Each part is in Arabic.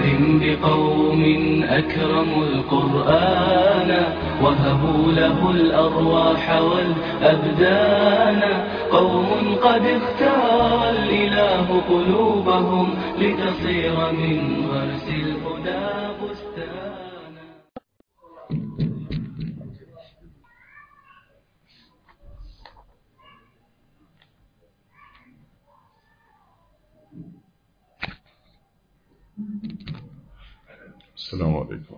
بقوم أكرموا القرآن وهبوا له الأرواح والأبدان. قوم قد اختار الإله قلوبهم لتصير من غرس الهدى بستانا. السلام عليكم.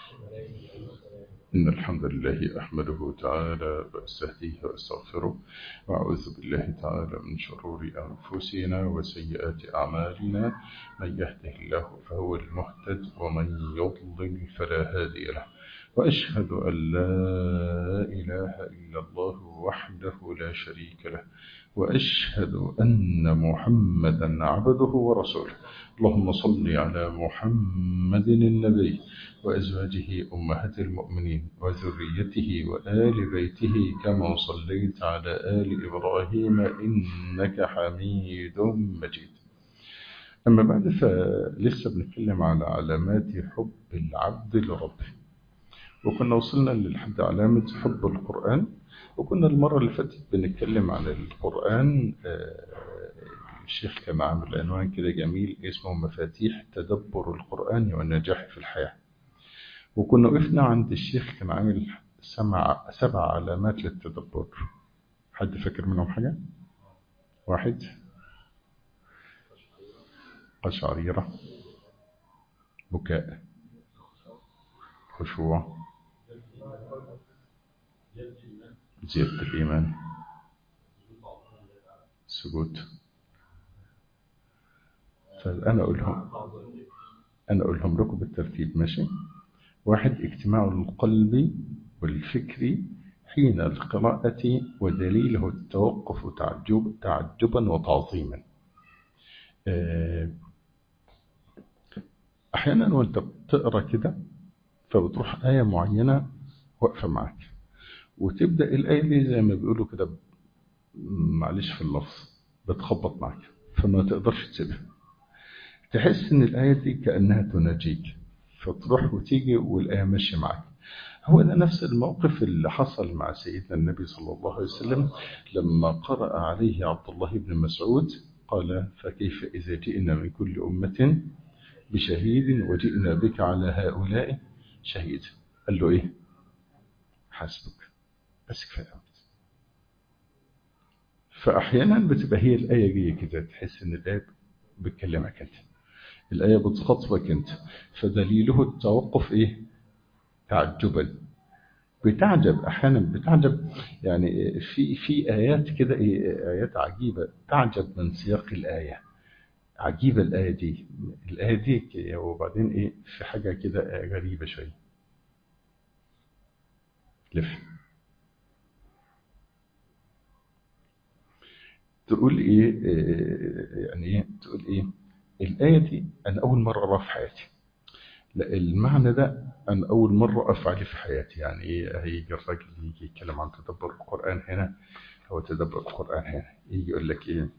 إن الحمد لله أحمده تعالى وأستهديه وأستغفره وأعوذ بالله تعالى من شرور أنفسنا وسيئات أعمالنا. من يهده الله فهو المهتد ومن يضلل فلا هادي له. وأشهد أن لا إله إلا الله وحده لا شريك له وأشهد أن محمدا عبده ورسوله. اللهم صل على محمد النبي وأزواجه أمهات المؤمنين وذريته وآل بيته كما صليت على آل إبراهيم إنك حميد مجيد. أما بعد، فلسه بنتكلم على علامات حب العبد لربه، وكنا وصلنا لحد علامة حب القرآن، وكنا المرة اللي فاتت بنتكلم عن القرآن. الشيخ كان عامل عنوان كده جميل اسمه مفاتيح تدبر القرآن والنجاح في الحياة، وكنا وقفنا عند الشيخ كان عامل 7 علامات للتدبر. حد فاكر منهم حاجة؟ 1 قشعريرة، بكاء، خشوع، زيادة الإيمان، سجود. فأنا أقولهم لكم بالترتيب، ماشي؟ 1 اجتماع القلب والفكر حين القراءة ودليله التوقف تعجبا وتعظيما. أحيانا وأنت بتقرأ كده فبتروح آية معينة واقفة معك، وتبدأ الآية دي زي ما بيقولوا كده، معلش في اللفظ، بتخبط معك فما تقدرش تسيبها. تحس إن الآية دي كأنها تناجيك، فتروح وتيجي والآية ماشية معك. هو ده نفس الموقف اللي حصل مع سيدنا النبي صلى الله عليه وسلم لما قرأ عليه عبد الله بن مسعود قال: فكيف إذا جئنا من كل أمة بشهيد وجئنا بك على هؤلاء شهيد. قال له إيه؟ حسبك، بس كفاية. فأحيانا بتبقى هي الآية جاية كده، تحس إن الآية بتكلمك أنت، الآية بتخاطبك أنت، فدليله التوقف إيه؟ تعجبا. بتعجب أحيانا، بتعجب يعني في آيات كده، آيات عجيبة، تعجب من سياق الآية. عجيبة الآية دي وبعدين إيه؟ في حاجة كده غريبة شوية. لف تقول إيه؟ يعني إيه؟ تقول إيه؟ الآية دي أنا أول مرة أراها في حياتي. لا، المعنى ده أنا أول مرة أفعله في حياتي. يعني إيه؟ هيجي الراجل يجي يتكلم عن تدبر القرآن هنا، أو تدبر القرآن هنا، يجي يقول لك إيه؟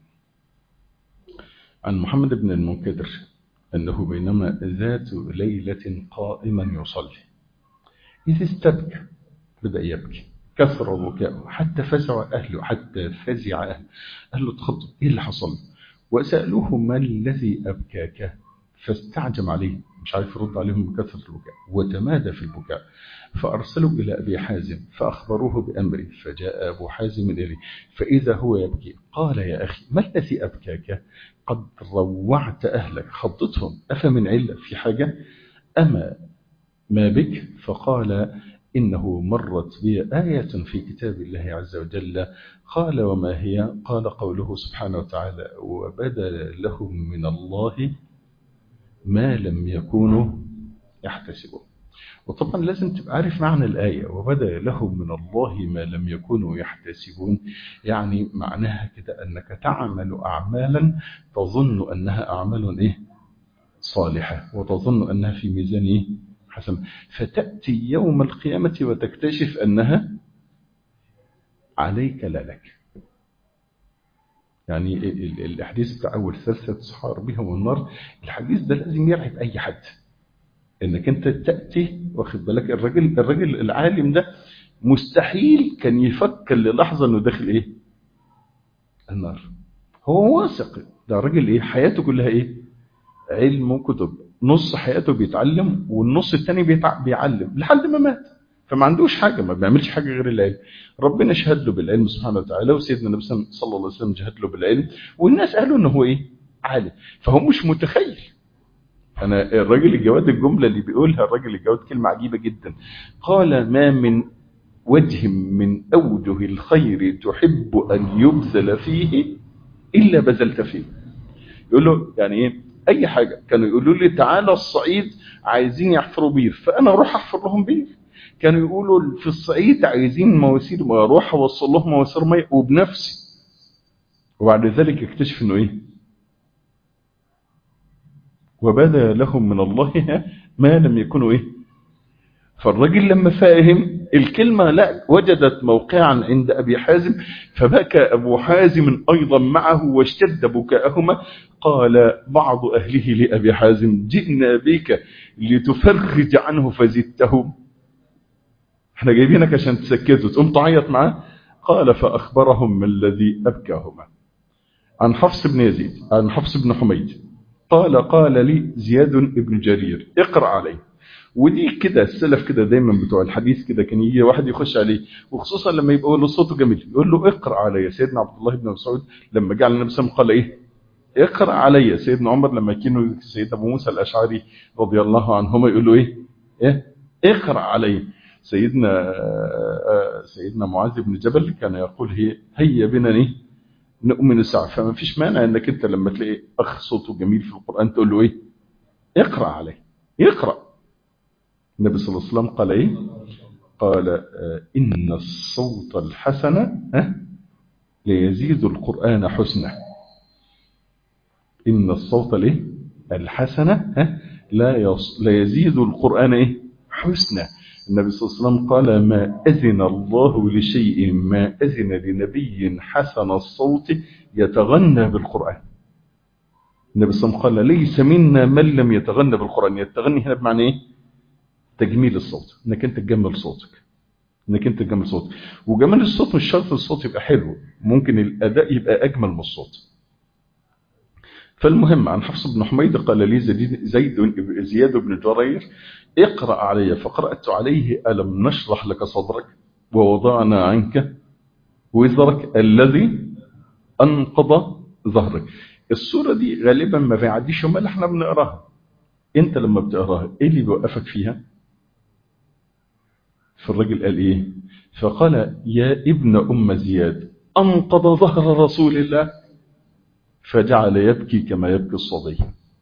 عن محمد بن المنكدر أنه بينما ذات ليلة قائما يصلي إذ استبكى، بدأ يبكي، كثر بكاءه حتى فزع أهله، أهله تخضوا، إيه اللي حصل؟ وسألوه: ما الذي أبكاك؟ فاستعجم عليه، مش عارف يرد عليهم من كثرة البكاء، وتمادى في البكاء. فأرسلوا إلى أبي حازم فأخبروه بأمره، فجاء أبو حازم إليه فإذا هو يبكي. قال: يا أخي، ما الذي أبكاك؟ قد روعت أهلك، خضتهم، أفمن علة في حاجة؟ أما ما بك؟ فقال: إنه مرت بي آية في كتاب الله عز وجل. قال: وما هي؟ قال: قوله سبحانه وتعالى: وبدل لهم من الله ما لم يكونوا يحتسبون. وطبعا لازم تبقى عارف معنى الآية، وبدل لهم من الله ما لم يكونوا يحتسبون. يعني معناها كده أنك تعمل أعمالا تظن أنها أعمال إيه؟ صالحة، وتظن أنها في ميزان إيه؟ حسن، فتأتي يوم القيامة وتكتشف أنها عليك لا لك. يعني الحديث بتاع أول 3 تسحار بهم النار، الحديث ده لازم يرعب أي حد. انك انت تأتي واخد بالك. الراجل العالم ده مستحيل كان يفكر للحظة انه داخل ايه النار. هو واثق ده راجل ايه حياته كلها ايه علم وكتب، نص حياته بيتعلم والنص التاني بيعلم لحد ما مات. فما عندوش حاجة، ما بيعملش حاجة غير العلم. ربنا شهد له بالعلم سبحانه وتعالى، وسيدنا النبي صلى الله عليه وسلم جهد له بالعلم، والناس قالوا انه هو ايه عالم. فهو مش متخيل. انا الراجل الجواد الجملة اللي بيقولها الراجل الجواد كلمة عجيبة جدا. قال ما من وجه من أوجه الخير تحب أن يبذل فيه إلا بذلت فيه. يقول له يعني إيه أي حاجة. كانوا يقولوا لي تعالى الصعيد عايزين يحفروا بير، فأنا أروح أحفر لهم بير. كانوا يقولوا في الصعيد عايزين مواسير، أروح أوصل لهم مواسير مية وبنفسي. وبعد ذلك يكتشف إنه إيه وبدا لهم من الله ما لم يكونوا إيه. فالراجل لما فاهم الكلمة لا وجدت موقعا عند أبي حازم، فبكى أبو حازم أيضا معه واشتد بكاءهما. قال بعض أهله لأبي حازم جئنا بك لتفرج عنه فزدته، احنا جايبينك عشان تسكته تقوم تعيط معاه. قال فأخبرهم ما الذي أبكاهما. عن حفص بن يزيد عن حفص بن حميد قال لي زياد بن جرير اقرأ عليه. ودي كده السلف كده دايما بتوع الحديث كده كان يجي واحد يخش عليه، وخصوصا لما يبقى له صوته جميل يقول له اقرأ علي. سيدنا عبد الله بن مسعود لما جاء النبي صلى الله عليه وسلم قال ايه اقرأ علي. سيدنا عمر لما كانوا سيدنا ابو موسى الاشعري رضي الله عنهما يقول له ايه اقرأ علي. سيدنا معاذ بن جبل كان يقول هيا بنا نؤمن الساعة. فما فيش مانع انك انت لما تلاقي اخ صوته جميل في القرآن تقول له اقرأ عليه يقرأ. النبي صلى الله عليه وسلم قال قال إن الصوت الحسن ليزيد القرآن حسنة. إن الصوت الحسن لا يزيد القرآن حسنة. النبي صلى الله عليه وسلم قال ما أذن الله لشيء ما أذن لنبي حسن الصوت يتغنى بالقرآن. النبي صلى الله عليه وسلم قال ليس منا من لم يتغنى بالقرآن. يتغني هنا بمعنى تجميل الصوت، انك انت تجمل صوتك. وجمال الصوت مش شرط الصوت يبقى حلو، ممكن الاداء يبقى اجمل من الصوت. فالمهم عن حفص بن حميد قال لي زياد بن جرير اقرأ علي. فقرأت عليه ألم نشرح لك صدرك ووضعنا عنك وزرك الذي أنقض ظهرك. السورة دي غالبا ما بيعديش يوم اللي احنا بنقراها. انت لما بتقراها ايه اللي بيوقفك فيها؟ فالرجل قال فقال يا ابن أم زياد أنقض ظهر رسول الله. فجعل يبكي كما يبكي الصبي.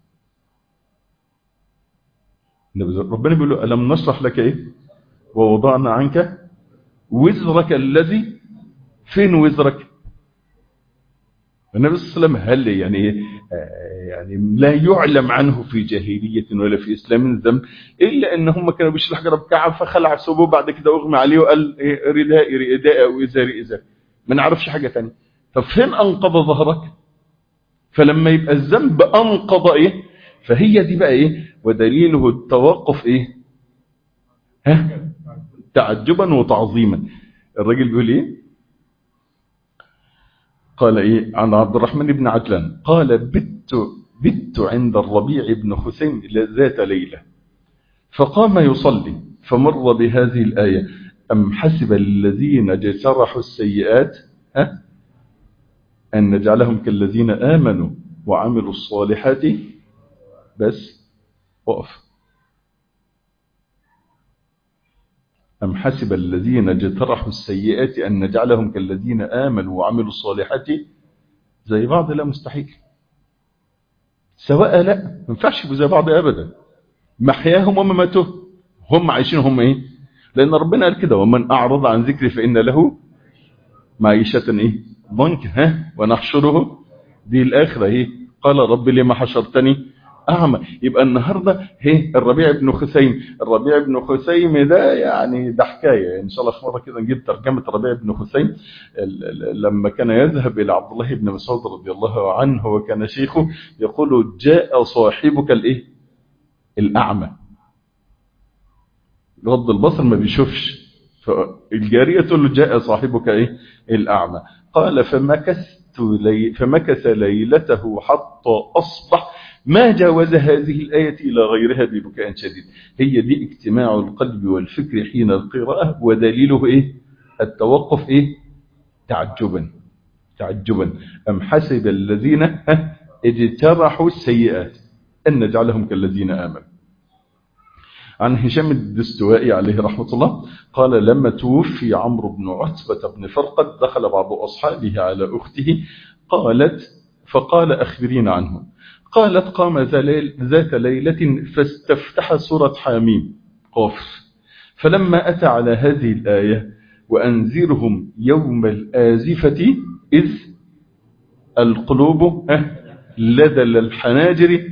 ربنا بيقول له ألم نشرح لك ووضعنا عنك وزرك الذي. فين وزرك؟ النبي صلى الله عليه وسلم هل يعني لا يعلم عنه في جاهلية ولا في إسلام ذنب إلا أن هم كانوا بيشيلوا حجر بكعب فخلع ثوبه بعد كده أغمى عليه وقال ردائي رداء وإزاري إزار. ما نعرفش حاجة ثانيه. ففين أنقض ظهرك؟ فلما يبقى الذنب أنقض فهي دي بقى ودليله التوقف تعجبا وتعظيما. الراجل بيقول قال عن عبد الرحمن بن عجلان قال بت عند الربيع بن حسين ذات ليلة فقام يصلي فمر بهذه الآية أم حسب الذين اجترحوا السيئات أن نجعلهم كالذين آمنوا وعملوا الصالحات. بس وقف. أم حسب الذين اجترحوا السيئات أن نجعلهم كالذين آمنوا وعملوا الصالحات زي بعض؟ لا مستحيل. سواء لا ما ينفعش زي بعض أبدا. محياهم ومماتهم هم عايشين هم لأن ربنا قال كده ومن أعرض عن ذكري فإن له معيشة ضنك ونحشره دي الآخرة قال رب لما حشرتني أعمى. يبقى النهاردة الربيع بن خثيم ده ده حكاية. إن شاء الله في مرة كده نجيب ترجمة الربيع بن خثيم لما كان يذهب إلى عبد الله بن مسعود رضي الله عنه وكان شيخه يقول جاء صاحبك الأعمى. غض البصر ما بيشوفش. فالجارية تقول له جاء صاحبك ايه الأعمى. قال فمكث ليلته حتى أصبح ما جاوز هذه الآية إلى غيرها ببكاء شديد. هي دي اجتماع القلب والفكر حين القراءة، ودليله ايه التوقف ايه تعجبا أم حسب الذين اجترحوا السيئات أن نجعلهم كالذين آمنوا. عن هشام الدستوائي عليه رحمة الله قال لما توفي عمرو بن عتبة بن فرقد دخل بعض أصحابه على أخته فقال أخبرين عنه. قالت قام ذات ليلة فاستفتح سورة حاميم قاف، فلما أتى على هذه الآية وأنذرهم يوم الآزفة إذ القلوب لدى الحناجر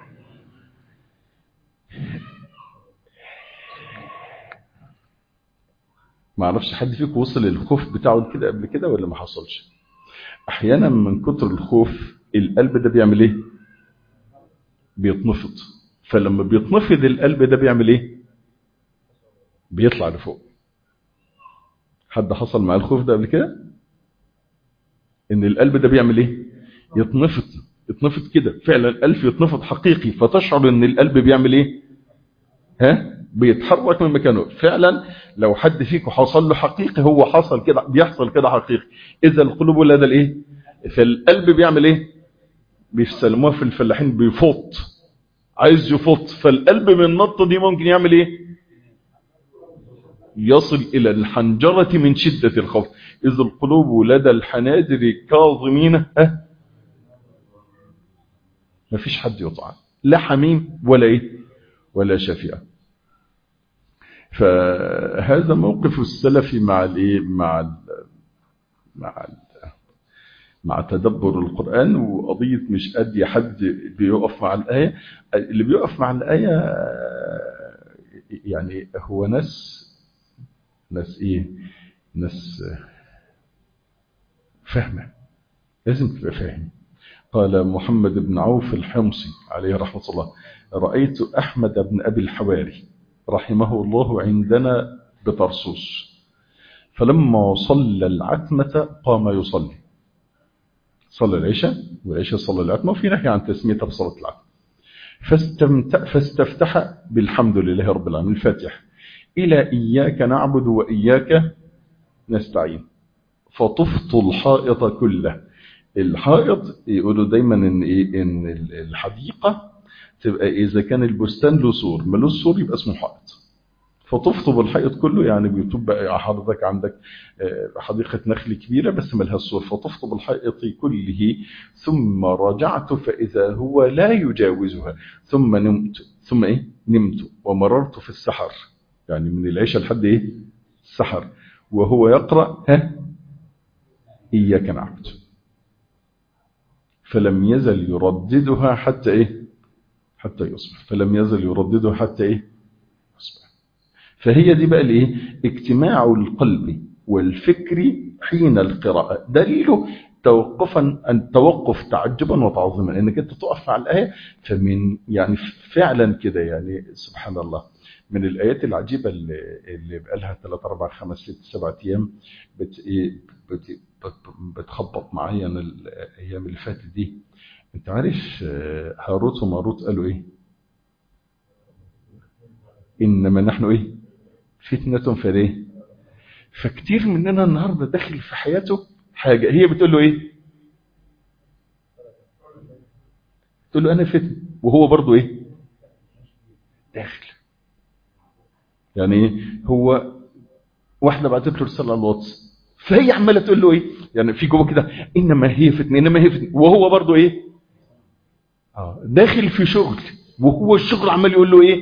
ما اعرفش حد فيكم وصل للخوف بتاعه كده قبل كده ولا ما حصلش؟ احيانا من كتر الخوف القلب ده بيعمل ايه؟ بيتنفض. فلما بيتنفض القلب ده بيعمل ايه؟ بيطلع لفوق. حد حصل مع الخوف ده قبل كده؟ ان القلب ده بيعمل ايه؟ يتنفض كده فعلا، القلب يتنفض حقيقي، فتشعر ان القلب بيعمل ايه؟ بيتحرك من مكانه فعلا. لو حد فيكم حصل له حقيقي، هو حصل كده، بيحصل كده حقيقي. اذا القلوب لدى الايه؟ فالقلب بيعمل ايه؟ بيسلموها في الفلاحين بيفوت، عايز يفوت. فالقلب من النطه دي ممكن يعمل ايه؟ يصل الى الحنجره من شده الخوف. اذا القلوب لدى الحناجر كاظمين ما فيش حد يطعن، لا حميم ولا ايه ولا شفيع. فهذا موقف السلف مع الايه مع تدبر القرآن. وقضية مش أدي حد بيقف مع الآية. اللي بيقف مع الآية يعني هو ناس ايه، ناس فاهمة، لازم تبقى فاهم. قال محمد بن عوف الحمصي عليه رحمة الله: رأيت أحمد بن أبي الحواري رحمه الله عندنا بطرسوس، فلما صلى العتمة قام يصلي. صلى العشاء، والعشاء صلى العتمة، وفي نهي عن تسميتها بصلاة العتمة. فاستفتح بالحمد لله رب العالمين الفاتح إلى إياك نعبد وإياك نستعين، فطفت الحائط كله. الحائط يقولوا دايما إن الحديقة تبقى إذا كان البستان له سور، ملوش سور يبقى اسمه حائط. فطفت بالحائط كله يعني بيتبقى حضرتك عندك حديقة نخل كبيرة بس ملها سور، فطفت بالحائط كله ثم رجعت فإذا هو لا يجاوزها، ثم نمت ومررت في السحر، يعني من العشاء لحد السحر، وهو يقرأ إياك نعبد، فلم يزل يرددها حتى يصبح. فلم يزل يرددها حتى يصبح. فهي دي بقى اجتماع القلب والفكر حين القراءة. دليله توقف تعجبا وتعظيما، انك انت تقف مع الآية. فمن يعني فعلا كده يعني سبحان الله، من الآيات العجيبة اللي بقى لها 3 4 5 6 7 ايام بتخبط معايا انا الايام اللي فاتت دي. انت عارف هاروت وماروت قالوا ايه؟ انما نحن فتنة فليه. فكتير مننا النهاردة داخل في حياته حاجة هي بتقول له تقول له انا فتن، وهو برضو داخل. يعني هو واحدة بعتت له رسالة على الواتس، فهي عمالة تقول له يعني في جوه كده انما هي فتن، وهو برضو داخل في شغل، وهو الشغل عمال يقول له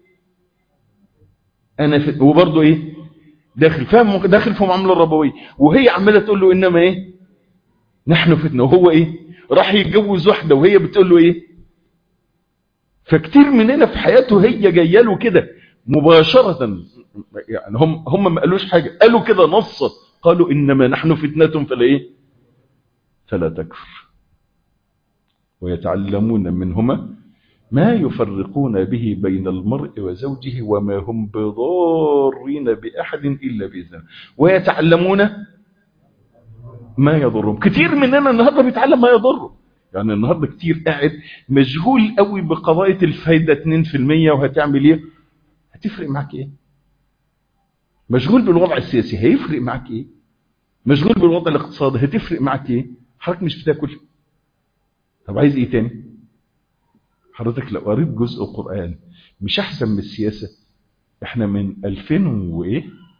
انا فتن، وبرضو داخل فاهم، داخل في معامله ربويه، وهي عماله تقول له انما نحن فتنه، وهو راح يتجوز واحده وهي بتقول له فكتير مننا في حياته هي جايه له كده مباشره، يعني هم ما قالوش حاجه، قالوا كده نصا، قالوا انما نحن فتنه فلا تكفر، ويتعلمون منهما ما يفرقون به بين المرء وزوجه وما هم بضارين بأحد إلا بإذنه ويتعلمون ما يضرهم. كتير مننا النهاردة بيتعلم ما يضره. يعني النهاردة كتير قاعد مشغول قوي بقضايا الفايدة 2% وهتعمل ايه، هتفرق معك ايه؟ مشغول بالوضع السياسي هيفرق معك ايه؟ مشغول بالوضع الاقتصادي هتفرق معك ايه؟ حضرتك مش بتاكل. طب عايز ايه تاني؟ حضرتك لو قريت جزء قرآن مش احسن من السياسة؟ احنا من 2000 وايه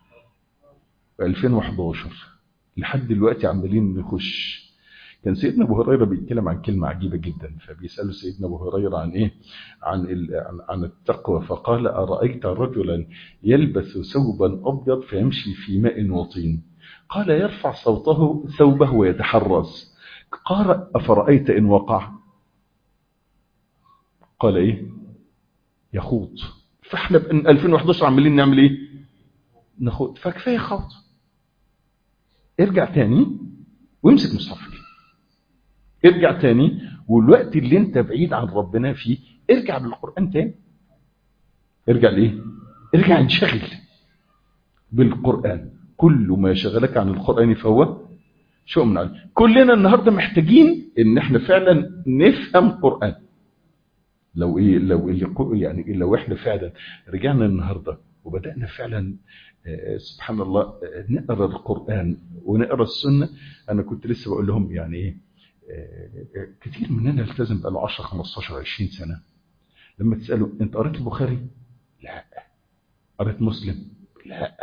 2011 لحد دلوقتي عمالين نخش. كان سيدنا ابو هريره بيتكلم عن كلمه عجيبه جدا، فبيساله سيدنا ابو هريره عن ايه، عن التقوى، فقال ارايت رجلا يلبس ثوبا ابيض فيمشي في ماء وطين، قال يرفع ثوبه ويتحرس، قال افرايت ان وقع، قال ايه، يخوض. فاحنا من 2011 عمالين نعمل ايه، نخوض. فكفايه خوض. ارجع تاني وامسك مصحفك، ارجع تاني، والوقت اللي انت بعيد عن ربنا فيه ارجع للقرآن تاني. ارجع ليه، ارجع انشغل بالقرآن. كل ما شغلك عن القرآن فهو شيء من علم. كلنا النهاردة محتاجين ان احنا فعلا نفهم قرآن. لو ايه، لو احنا فعلا رجعنا النهاردة وبدأنا فعلا سبحان الله نقرأ القرآن ونقرأ السنة. انا كنت لسه بقول لهم يعني ايه، كتير مننا التزم بقى له 10 15 20 سنة. لما تسأله انت قريت البخاري؟ لا. قريت مسلم؟ لا.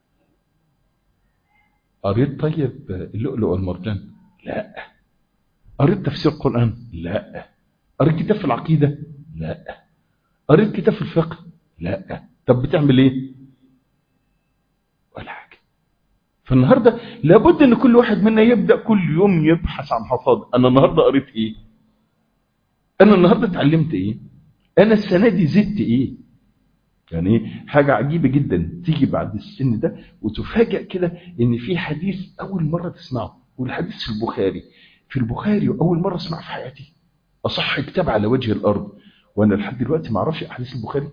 قريت طيب اللؤلؤ والمرجان؟ لا. قريت تفسير القرآن؟ لا. قريت كتاب في العقيدة؟ لا. قريت كتاب في الفقه؟ لا. طب بتعمل ايه؟ ولا حاجة. فالنهاردة لابد ان كل واحد منا يبدأ كل يوم يبحث عن حصاد. انا النهاردة قريت ايه، انا النهاردة اتعلمت ايه، انا السنة دي زدت ايه. يعني حاجة عجيبة جدا تيجي بعد السن ده وتفاجأ كده ان في حديث اول مرة تسمعه، والحديث في البخاري واول مرة اسمعه في حياتي، اصح كتاب على وجه الارض، وانا لحد دلوقتي ما اعرفش احاديث البخاري.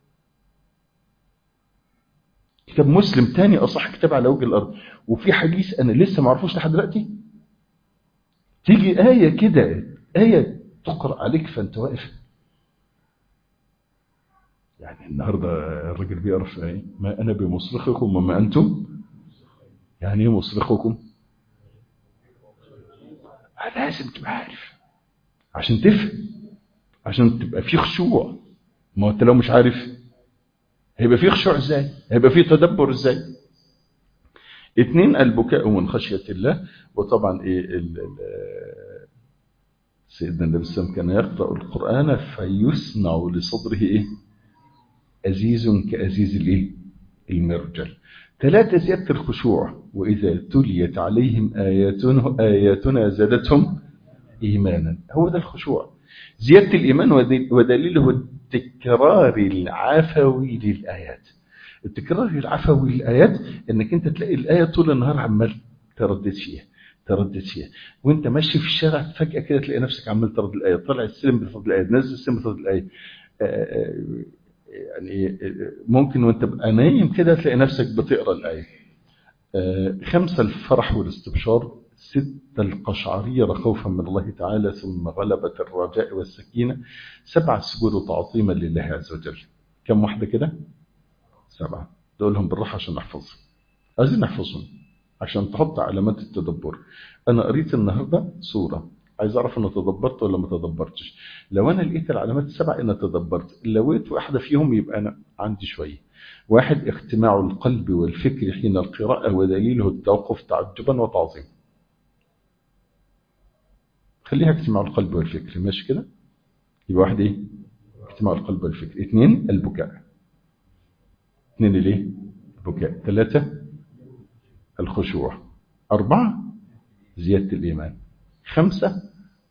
كتاب مسلم تاني اصح كتاب على وجه الارض، وفي حديث انا لسه ما اعرفوش لحد دلوقتي. تيجي آية كده، آية تقرأ عليك فانت واقف. يعني النهاردة الراجل بيعرف ايه، ما انا بمصرخكم وما انتم. يعني ايه مصرخكم؟ لازم تبقى عارف عشان تفهم، عشان تبقى فيه خشوع. ما انت لو مش عارف هيبقى فيه خشوع ازاي، هيبقى فيه تدبر ازاي. 2 البكاء من خشية الله. وطبعا ايه سيدنا النبي صلى الله عليه وسلم كان يقرأ القرآن فيسمع لصدره ايه، أزيز كأزيز الايه، المرجل. 3 زيادة الخشوع، وإذا تليت عليهم آياتنا زادتهم إيمانا. هو ده الخشوع، زيادة الإيمان. ودليله التكرار العفوي للآيات. التكرار العفوي للآيات انك انت تلاقي الآية طول النهار عمال تردد فيها، وانت ماشي في الشارع فجأة كده تلاقي نفسك عمال تردد الآية، طلع السلم بتردد الآية، نزل السلم بتردد الآية. يعني ممكن وانت بقى نايم كده تلاقي نفسك بتقرأ الآية. 5 الفرح والاستبشار. 6 القشعريرة خوفا من الله تعالى ثم غلبة الرجاء والسكينة. 7 السجود تعظيما لله عز وجل. كم واحدة كده؟ 7. تقولهم بالراحة عشان نحفظهم، عايزين نحفظهم عشان تحط علامات التدبر. أنا قريت النهاردة سورة، عايز أعرف أنا تدبرت ولا ما تدبرتش. لو أنا لقيت العلامات 7 أنا تدبرت، لو لقيت واحدة فيهم يبقى أنا عندي شوية. 1 اجتماع القلب والفكر حين القراءة ودليله التوقف تعجبا وتعظيما. خليها اجتماع القلب والفكر، ماشي كده. يبقى 1 ايه، اجتماع القلب والفكر. 2 البكاء. 2 الايه، البكاء. 3 الخشوع. 4 زيادة الإيمان. 5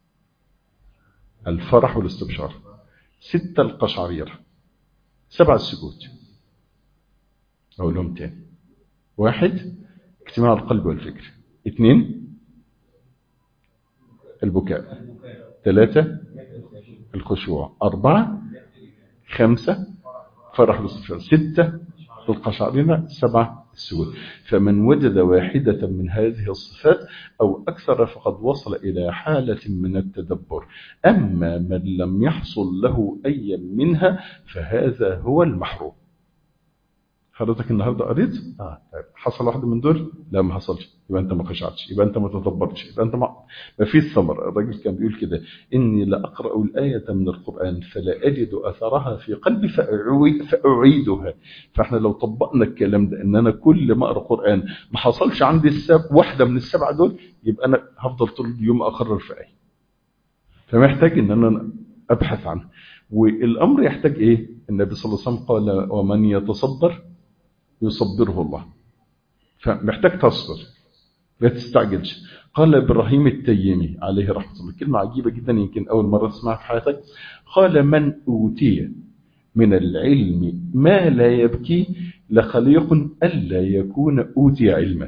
الفرح والاستبشار. 6 القشعريرة. 7 السجود. أقولهم تاني. 1 اجتماع القلب والفكر. 2 البكاء. 3 الخشوع، 4 5 فرح الاستغفار، 6 القشعريرة، 7 السجود. فمن وجد واحدة من هذه الصفات أو أكثر فقد وصل إلى حالة من التدبر. أما من لم يحصل له أي منها فهذا هو المحروم. حضرتك النهارده قريت طيب حصل واحد من دول؟ لا ما حصلش، يبقى انت ما خشعتش، يبقى انت ما تدبرتش، يبقى انت ما فيش ثمر. الراجل كان بيقول كده: اني لاقرا الايه من القران فلا اجد اثرها في قلبي فاعيدها. فاحنا لو طبقنا الكلام ده ان انا كل ما اقرا قران ما حصلش عندي واحده من السبعه دول، يبقى انا هفضل طول اليوم اقرر في ايه. فمحتاج ان انا ابحث عنها. والامر يحتاج ايه؟ النبي صلى الله عليه وسلم قال: ومن يتصبر يصبره الله. فمحتاج تصبر، لا تستعجلش. قال إبراهيم التيمي عليه رحمة الله كلمة عجيبة جدا، يمكن أول مرة تسمعها في حياتك. قال: من أوتي من العلم ما لا يبكي لخليق ألا يكون أوتي علما.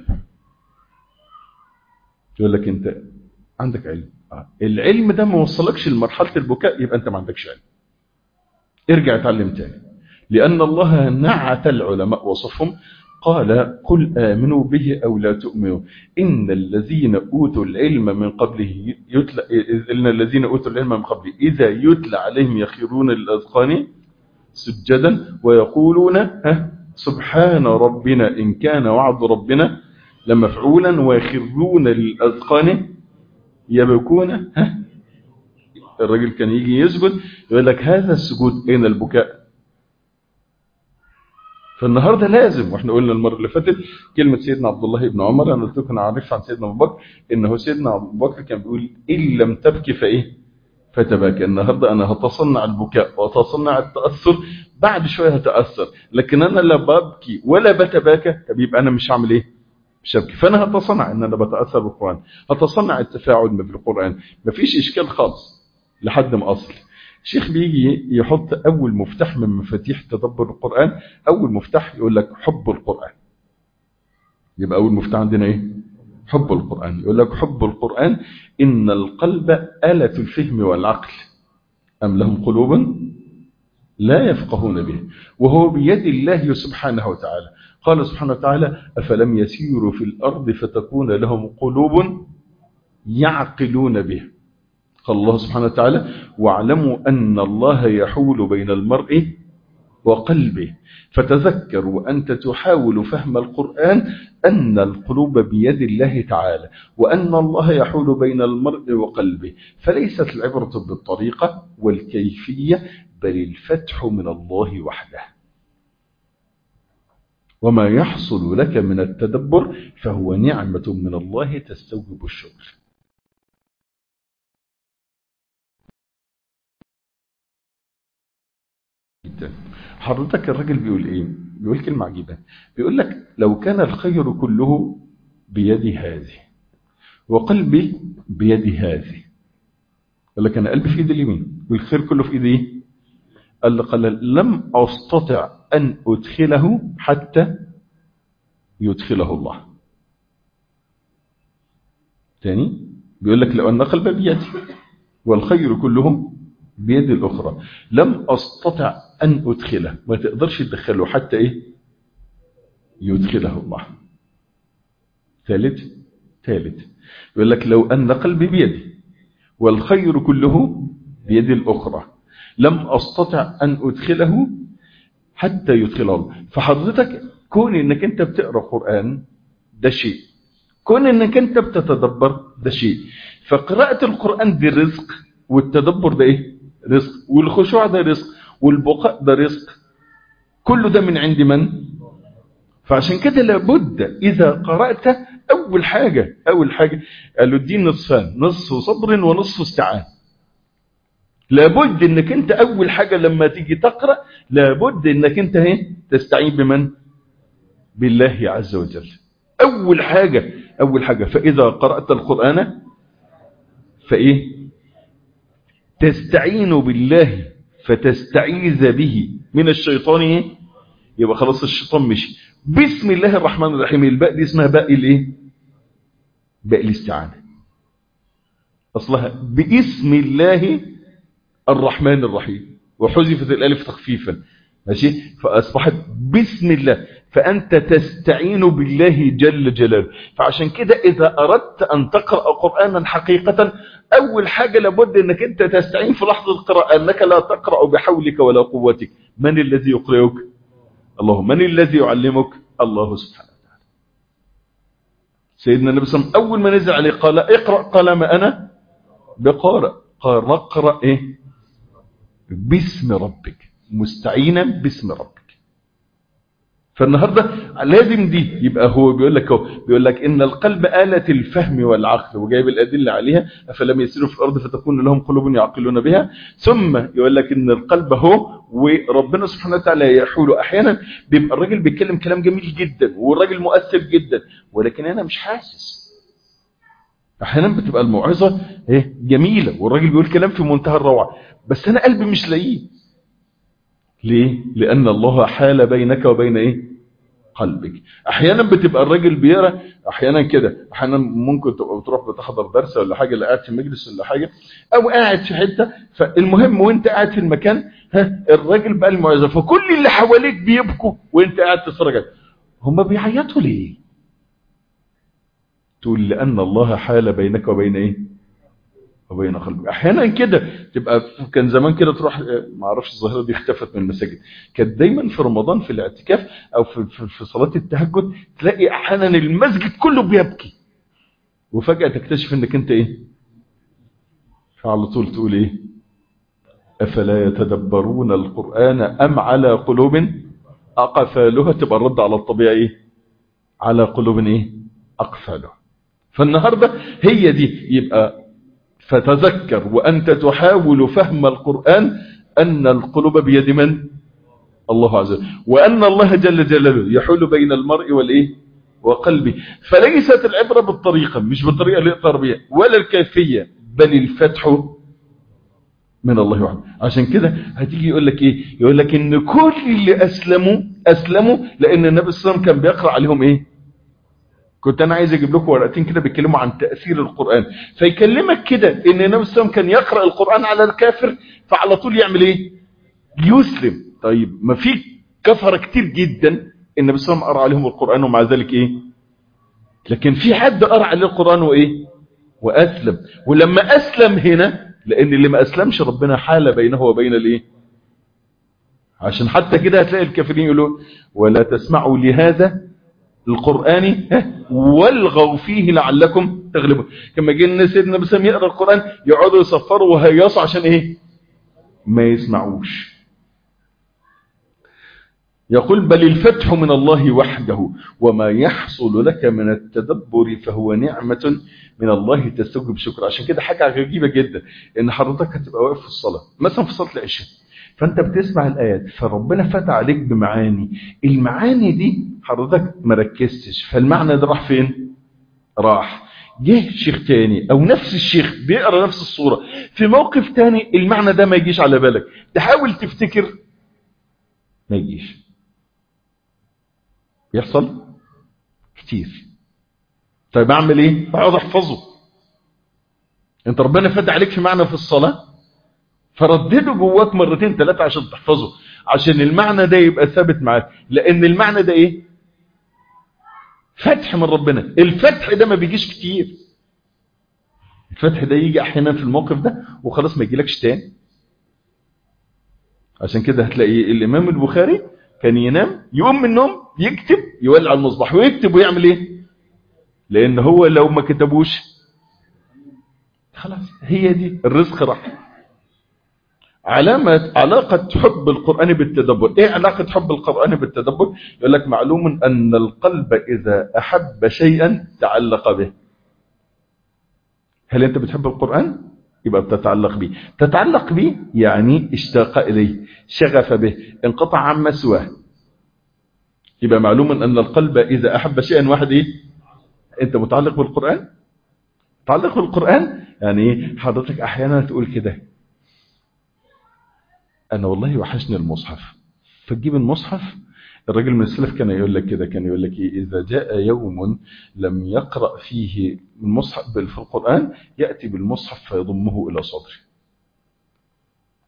يقول لك أنت عندك علم، العلم ده ما وصلكش لمرحلة البكاء، يبقى أنت ما عندكش علم. ارجع اتعلم تاني، لأن الله نعت العلماء وصفهم. قال: قل آمنوا به أو لا تؤمنوا إن الذين أوتوا العلم من قبله إذا يتلى عليهم يخرون الأذقان سجدا ويقولون سبحان ربنا إن كان وعد ربنا لمفعولا ويخرون للأذقان يبكون. الرجل كان يجي يسجد يقول لك هذا السجود أين البكاء؟ فالنهارده لازم، واحنا قلنا المره اللي فاتت كلمه سيدنا عبد الله بن عمر، انا قلت لكم انا عارف عن سيدنا ابو بكر انه سيدنا ابو بكر كان بيقول: ان لم تبكي فايه؟ فتباكى. النهارده انا هتصنع البكاء وهتصنع التاثر، بعد شويه هتاثر، لكن انا لا ببكي ولا بتباكى، طب يبقى انا مش هعمل ايه؟ مش هبكي. فانا هتصنع ان انا بتاثر بالقران، هتصنع التفاعل بالقران، مفيش اشكال خالص لحد ما اصل. الشيخ بيجي يحط أول مفتاح من مفاتيح تدبر القرآن، أول مفتاح يقول لك حب القرآن. يبقى أول مفتاح عندنا إيه؟ حب القرآن. يقول لك حب القرآن إن القلب آلة الفهم والعقل أم لهم قلوب لا يفقهون به وهو بيد الله سبحانه وتعالى. قال سبحانه وتعالى: أفلم يسيروا في الأرض فتكون لهم قلوب يعقلون به. قال الله سبحانه وتعالى: واعلموا أن الله يحول بين المرء وقلبه. فتذكر وأنت تحاول فهم القرآن أن القلوب بيد الله تعالى، وأن الله يحول بين المرء وقلبه. فليست العبرة بالطريقة والكيفية بل الفتح من الله وحده. وما يحصل لك من التدبر فهو نعمة من الله تستوجب الشكر. حضرتك الراجل بيقول ايه؟ بيقول كلمة عجيبة، بيقول لك: لو كان الخير كله بيدي هذه وقلبي بيدي هذه. يقول لك: انا قلبي في ايد اليمين والخير كله في ايدي ايه؟ قال: لم استطع ان ادخله حتى يدخله الله. تاني بيقول لك: لو ان قلبي بيدي والخير كلهم بيد الأخرى لم أستطع أن أدخله، ما تقدرش تدخله حتى إيه؟ يدخله الله. ثالث يقول لك: لو أن قلبي بيدي والخير كله بيد الأخرى لم أستطع أن أدخله حتى يدخله الله. فحضرتك كون إنك أنت بتقرأ قرآن ده شيء، كون إنك أنت بتتدبر ده شيء. فقراءة القرآن دي رزق، والتدبر ده إيه؟ رزق، والخشوع ده رزق، والبقاء ده رزق. كله ده من عند من؟ فعشان كده لابد إذا قرأت أول حاجة قالوا الدين نصفان: نصف صبر ونصف استعانة. لابد إنك أنت أول حاجة لما تيجي تقرأ لابد إنك أنت تستعين بمن؟ بالله عز وجل. أول حاجة فإذا قرأت القرآن فإيه؟ تستعين بالله فتستعيذ به من الشيطان. يبقى خلاص الشيطان مشي. بسم الله الرحمن الرحيم. الباء دي اسمها باء الايه؟ باء الاستعانة. اصلها باسم الله الرحمن الرحيم، وحذفت الالف تخفيفا، ماشي، فاصبحت بسم الله، فانت تستعين بالله جل جلاله. فعشان كده اذا اردت ان تقرأ قرآنا حقيقة، اول حاجة لابد انك انت تستعين في لحظة القراءة، انك لا تقرأ بحولك ولا قوتك. من الذي يقرئك؟ الله. من الذي يعلمك؟ الله سبحانه وتعالى. سيدنا النبي صلى الله عليه وسلم اول ما نزل عليه قال اقرأ، قال ما انا بقارئ، قال اقرأ ايه؟ باسم ربك، مستعينا باسم ربك. فالنهاردة لازم دي يبقى هو بيقول لك إن القلب آلة الفهم والعقل، وجايب الأدلة عليها، أفلم يسيروا في الأرض فتكون لهم قلوب يعقلون بها. ثم يقول لك إن القلب هو، وربنا سبحانه وتعالى يحول أحيانا بيبقى الراجل بيتكلم كلام جميل جدا والراجل مؤثر جدا، ولكن أنا مش حاسس. أحيانا بتبقى الموعظة جميلة والراجل بيقول كلام في منتهى الروعة، بس أنا قلبي مش لاقيه. ليه؟ لأن الله حال بينك وبين قلبك. أحيانا بتبقى الراجل بيقرأ، أحيانا كده، أحيانا ممكن تبقى بتروح بتحضر درس ولا حاجة، اللي قاعد في مجلس ولا حاجة، أو قاعد في حتة، فالمهم وانت قاعد في المكان، الراجل بقى المعزة، فكل اللي حواليك بيبكوا وانت قاعد تتفرج. هم بيعيطوا ليه؟ تقول لأن الله حال بينك وبين وبين قلبك. احيانا كده تبقى، كان زمان كده تروح، ما اعرفش الظاهره دي اختفت من المساجد، كانت دايما في رمضان في الاعتكاف او في صلاه التهجد تلاقي احيانا المسجد كله بيبكي، وفجاه تكتشف انك انت فعلى طول تقول افلا يتدبرون القران ام على قلوب اقفالها. تبقى الرد على الطبيعه على قلوب اقفالها. فالنهارده هي دي، يبقى فتذكر وأنت تحاول فهم القرآن أن القلوب بيد من؟ الله عز وجل، وأن الله جل جلاله يحول بين المرء وقلبه. فليست العبرة بالطريقة، مش بالطريقة اللي يقدر بها، ولا الكيفية، بل الفتح من الله وحده. عشان كده هتيجي يقول لك إن كل اللي أسلموا لأن النبي صلى الله عليه وسلم كان بيقرأ عليهم كنت انا عايز اجيب لكم ورقتين كده بيتكلموا عن تأثير القرآن، فيكلمك كده ان النبي صلى الله عليه وسلم كان يقرأ القرآن على الكافر، فعلى طول يعمل يسلم. طيب ما في كفرة كتير جدا النبي صلى الله عليه وسلم قرأ عليهم القرآن ومع ذلك لكن في حد قرأ عليه القرآن وأسلم. ولما أسلم هنا، لأن اللي ما أسلمش ربنا حال بينه وبين عشان حتى كده هتلاقي الكافرين يقولوا ولا تسمعوا لهذا القرآن والغوا فيه لعلكم تغلبون. كما جينا سيدنا بسام يقرأ القرآن يقعدوا يصفروا وهيصوا عشان ما يسمعوش. يقول بل الفتح من الله وحده، وما يحصل لك من التدبر فهو نعمة من الله تستوجب شكر. عشان كده حاجة عجيبة جدا ان حضرتك هتبقى واقف في الصلاة مثلا في صلاة العشاء، فانت بتسمع الآيات، فربنا فتح عليك بمعاني، المعاني دي حضرتك مركزتش، فالمعنى ده راح فين؟ راح جه شيخ تاني او نفس الشيخ بيقرأ نفس الصورة في موقف تاني، المعنى ده ما يجيش على بالك، تحاول تفتكر ما يجيش. يحصل كتير. طيب اعمل اقعد احفظه. انت ربنا فتح عليك في معنى في الصلاة، فردده جواك مرتين ثلاثة عشان تحفظه، عشان المعنى ده يبقى ثابت معاك، لان المعنى ده فتح من ربنا. الفتح ده ما بيجيش كتير، الفتح ده يجي احيانا في الموقف ده وخلاص ما يجيلكش تاني. عشان كده هتلاقي الامام البخاري كان ينام يقوم من النوم يكتب، يولع المصباح ويكتب ويعمل لان هو لو ما كتبوش خلاص هي دي الرزق راح. علاقة حب القرآن بالتدبر. علاقة حب القرآن بالتدبر؟ يقول لك معلوم أن القلب إذا أحب شيئا تعلق به. هل أنت بتحب القرآن؟ يبقى بتتعلق به. تتعلق به يعني اشتاق إليه، شغف به، انقطع عما سواه. يبقى معلوم أن القلب إذا أحب شيئا واحد أنت متعلق بالقرآن؟ تعلق بالقرآن يعني حضرتك أحيانا تقول كده أنا والله وحشني المصحف، فتجيب المصحف. الرجل من السلف كان يقول لك كده، كان يقول لك إذا جاء يوم لم يقرأ فيه المصحف في القرآن يأتي بالمصحف فيضمه إلى صدره.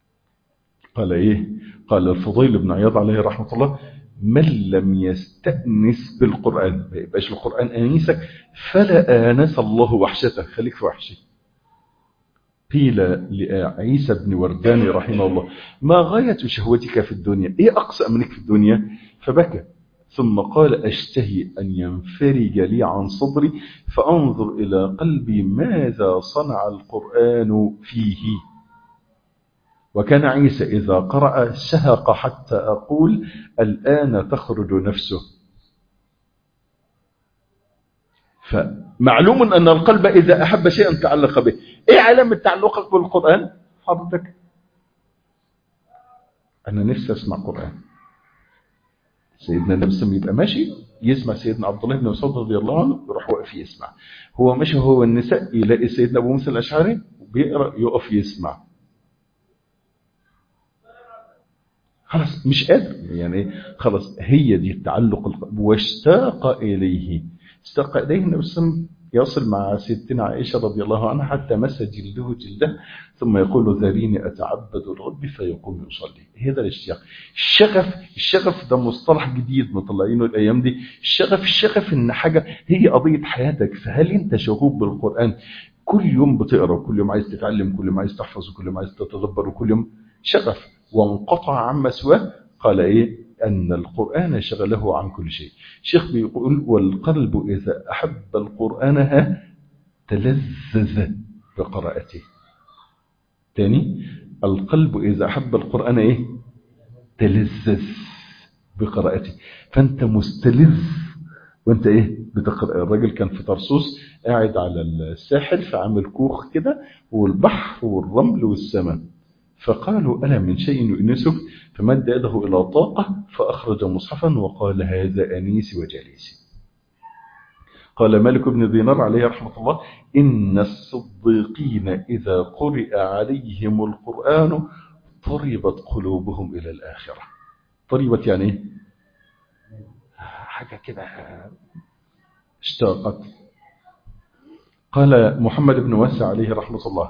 قال إيه؟ قال الفضيل بن عياض عليه رحمة الله: من لم يستأنس بالقرآن، ما يبقاش القرآن أنيسك، فلا آنس الله وحشته، خليك في وحشي. قيل لعيسى بن وردان رحمه الله: ما غاية شهوتك في الدنيا؟ إيه أقصى أمنك في الدنيا؟ فبكى، ثم قال: أشتهي أن ينفرج لي عن صدري فأنظر إلى قلبي ماذا صنع القرآن فيه. وكان عيسى إذا قرأ شهق حتى أقول: الآن تخرج نفسه. فمعلوم أن القلب إذا أحب شيئا تعلق به. إيه علامة تعلقك بالقرآن؟ حضرتك أنا نفسي أسمع قرآن. سيدنا النبي صلى الله عليه وسلم يبقى ماشي يسمع سيدنا عبد الله بن مسعود رضي الله عنه، يروح واقف يسمع. هو ماشي هو النساء يلاقي سيدنا أبو موسى الأشعري بيقرأ يقف يسمع. خلاص مش قادر يعني، خلاص هي دي التعلق القلب. واشتاق إليه، اشتاق إليه النبي صلى الله عليه وسلم يصل مع ستنا عائشة رضي الله عنها حتى مس جلده جلده، ثم يقول: ذريني أتعبد الرب، فيقوم يصلي. هذا الاشتياق. الشغف ده مصطلح جديد مطلعينه الأيام دي. الشغف إن حاجة هي قضية حياتك. فهل أنت شغوف بالقرآن؟ كل يوم بتقرأ، كل يوم عايز تتعلم، كل يوم عايز تحفظ، كل يوم عايز تتدبر، وكل يوم شغف. وانقطع عما سواه. قال إيه؟ أن القرآن شغله عن كل شيء. الشيخ بيقول: والقلب إذا أحب القرآن تلذذ بقراءته. تاني، القلب إذا أحب القرآن إيه؟ تلذذ بقراءته. فأنت مستلذ وأنت إيه؟ بتقرأ. الراجل كان في طرسوس قاعد على الساحل فعمل كوخ كده، والبحر والرمل والسماء، فقالوا: ألا من شيء يؤنسك؟ فمد يده إلى طاقة فأخرج مصحفا وقال: هذا أنيسي وجليسي. قال مالك بن دينار عليه رحمة الله: إن الصديقين إذا قرئ عليهم القرآن طربت قلوبهم إلى الآخرة. طربت يعني إيه؟ حاجة كده اشتاقت. قال محمد بن واسع عليه رحمة الله: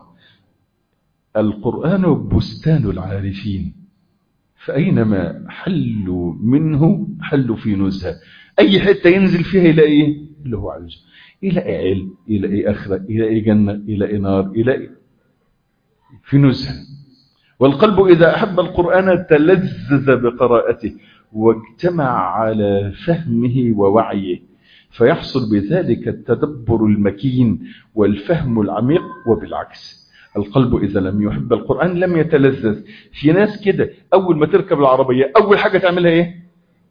القرآن بستان العارفين، فأينما حلوا منه حلوا في نزهة. أي حتة ينزل فيها يلاقي إيه؟ اللي هو عايزه. يلاقي علم، يلاقي آخرة، يلاقي جنة، يلاقي نار، يلاقي في نزهة. والقلب إذا أحب القرآن تلذذ بقراءته واجتمع على فهمه ووعيه، فيحصل بذلك التدبر المكين والفهم العميق. وبالعكس، القلب إذا لم يحب القرآن لم يتلذذ. في ناس كده أول ما تركب العربية أول حاجة تعملها إيه؟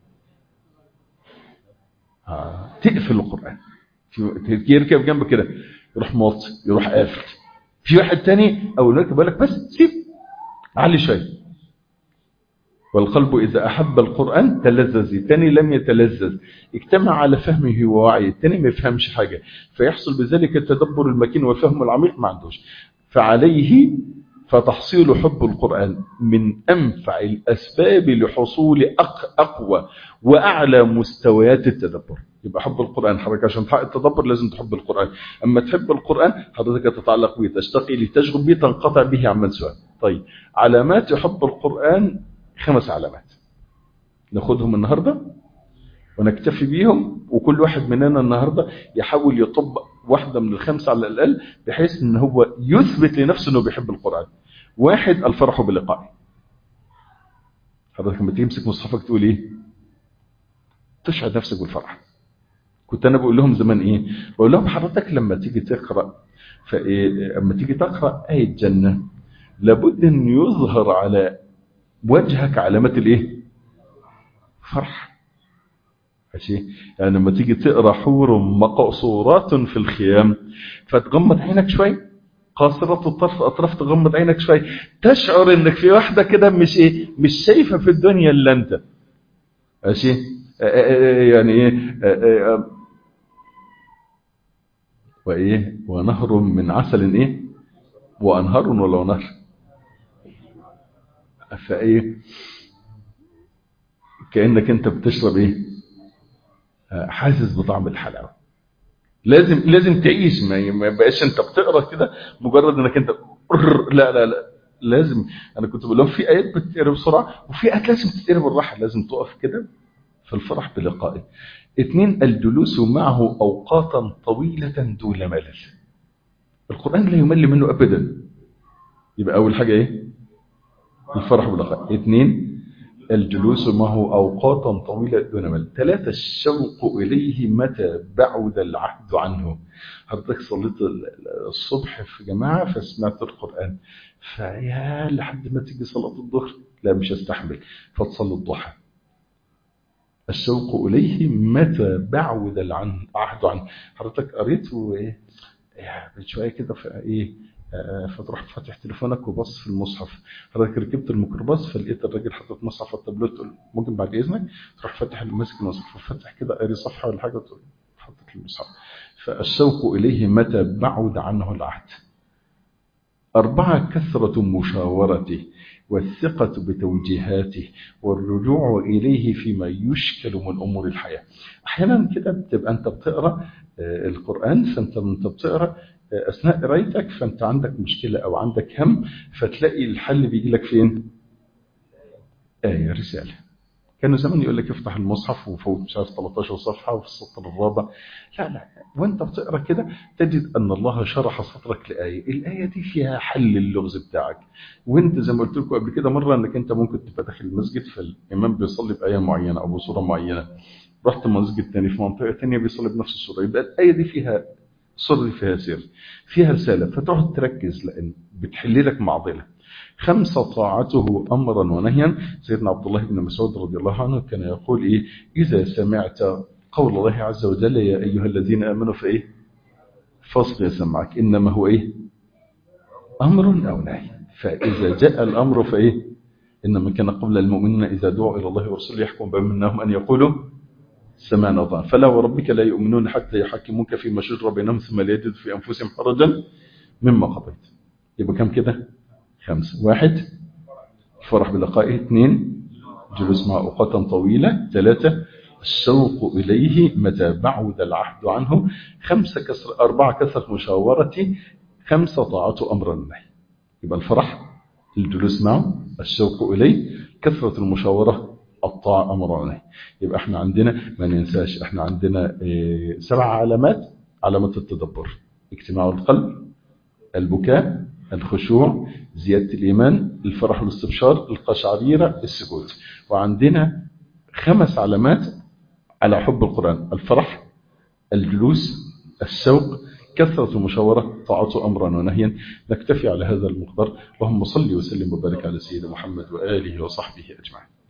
تقفل القرآن. يركب جنب كده يروح موطي، يروح قافل. في واحد تاني أول ما يركب يقول لك: بس سيب علي شوية. والقلب إذا أحب القرآن تلذذ. الثاني لم يتلذذ، اجتمع على فهمه ووعيه. الثاني ما يفهمش حاجة، فيحصل بذلك التدبر المكين والفهم العميق ما عندوش. فعليه فتحصيل حب القرآن من أنفع الأسباب لحصول أقوى وأعلى مستويات التدبر. يبقى حب القرآن حضرتك عشان تحقق التدبر لازم تحب القرآن. أما تحب القرآن حضرتك تتعلق به، تشتقي لي، تشغل به، تنقطع به عن من سواه. طيب، علامات حب القرآن 5 علامات ناخدهم النهاردة ونكتفي بيهم، وكل واحد مننا النهاردة يحاول يطبق واحدة من ال5 على الأقل، بحيث ان هو يثبت لنفسه انه بيحب القرآن. 1، الفرح بلقائه. حضرتك لما تمسك مصحفك تقول ايه؟ تشعر نفسك بالفرح. كنت انا بقول لهم زمان ايه؟ بقول لهم حضرتك لما تيجي تقرأ لما تيجي تقرأ آية جنة لابد ان يظهر على وجهك علامات الايه؟ فرح. ماشي؟ يعني لما تيجي تقرا حور مقصورات في الخيام فتغمض عينك شوي، قاصرة الطرف اطراف، تغمض عينك شوي، تشعر انك في واحده كده مش ايه، مش شايفه في الدنيا الا انت. ماشي؟ يعني ايه؟ وايه؟ ونهر من عسل ايه؟ وانهار ولا نهر؟ فايه؟ كأنك انت بتشرب ايه؟ حاسس بطعم الحلاوه. لازم تعيش، ما يبقاش انت بتقرا كده مجرد انك انت لا لا لا لازم. أنا كنت بقول لهم في آيات بتتقرا بسرعة وفي آيات لازم تتقرا بالراحة، لازم تقف كده في الفرح بلقائه. 2 الجلوس معه أوقاتا طويلة دون ملل. القرآن لا يمل منه أبدا. يبقى أول حاجة إيه؟ الفرح بلقائه. 2 الجلوس معه أوقاتا طويلة دون ملل. 3 الشوق إليه متى بعد العهد عنه. حضرتك صليت الصبح في جماعة فسمعت القرآن، فيا لحد ما تيجي صلاة الظهر لا مش هستحمل فتصلي الضحى. الشوق إليه متى بعد العهد عنه. حضرتك قريت وإيه من شوية كده في إيه فتروح فاتح تليفونك وبص في المصحف. حضرتك ركبت الميكروباص فلقيت الراجل حاطط مصحف على التابلت، تقول ممكن بعد إذنك تروح فاتح ماسك المصحف وفتح كده قاري صفحة ولا حاجة وتقول حطت المصحف. فالشوق إليه متى بعد عنه العهد. 4 كثرة مشاورته والثقة بتوجيهاته والرجوع إليه فيما يشكل من أمور الحياة. أحيانا كده بتبقى أنت بتقرأ القرآن، فأنت بتقرأ أثناء قرايتك فأنت عندك مشكلة أو عندك هم، فتلاقي الحل بيجي لك فين؟ آية رسالة. كانوا زمان يقول لك افتح المصحف وفوت مش عارف 13 صفحة وفي السطر الرابع. لا وانت بتقرا كده تجد ان الله شرح صدرك لآية، الآية دي فيها حل اللغز بتاعك. وانت زي ما قلت لكم قبل كده مرة انك انت ممكن تبقى داخل المسجد فالامام بيصلي بآية معينة او بصورة معينة، رحت مسجد تاني في منطقة تانية بيصلي بنفس الصورة، يبقى الآية دي فيها الصورة دي فيها سر، فيها رسالة، فتقعد تركز لان بتحل لك معضلة. 5 طاعته أمرا ونهيا. سيدنا عبد الله بن مسعود رضي الله عنه كان يقول إيه؟ إذا سمعت قول الله عز وجل يا أيها الذين آمنوا فإيه؟ فاصغ سمعك، إنما هو إيه؟ أمر أو نهي. فإذا جاء الأمر فإيه؟ إنما كان قبل المؤمنين إذا دعوا إلى الله ورسوله يحكم بينهم أن يقولوا سمعنا وأطعنا فلا وربك لا يؤمنون حتى يحكموك فيما شجر بينهم ثم لا يجدوا في أنفسهم حرجا مما قضيت. يبقى كم كده؟ 5. 1 الفرح بلقائه. 2 جلوس مع أوقاتا طويلة. 3 الشوق إليه متى بعد العهد عنه. 4 كثرة مشاورته. 5 طاعته أمر النهي. يبقى الفرح الجلوس معه، الشوق إليه، كثرة المشاورة، الطاعة أمر النهي. يبقى احنا عندنا ما ننساش احنا عندنا 7 علامات. علامات التدبر: اجتماع القلب، البكاء، الخشوع، زيادة الإيمان، الفرح والاستبشار، القشعريرة، السجود. وعندنا 5 علامات على حب القرآن: الفرح، الجلوس، الشوق، كثرة المشاورة، طاعته أمرا ونهيا. نكتفي على هذا المقدار. اللهم صل وسلم وبارك على سيدنا محمد وآله وصحبه أجمعين.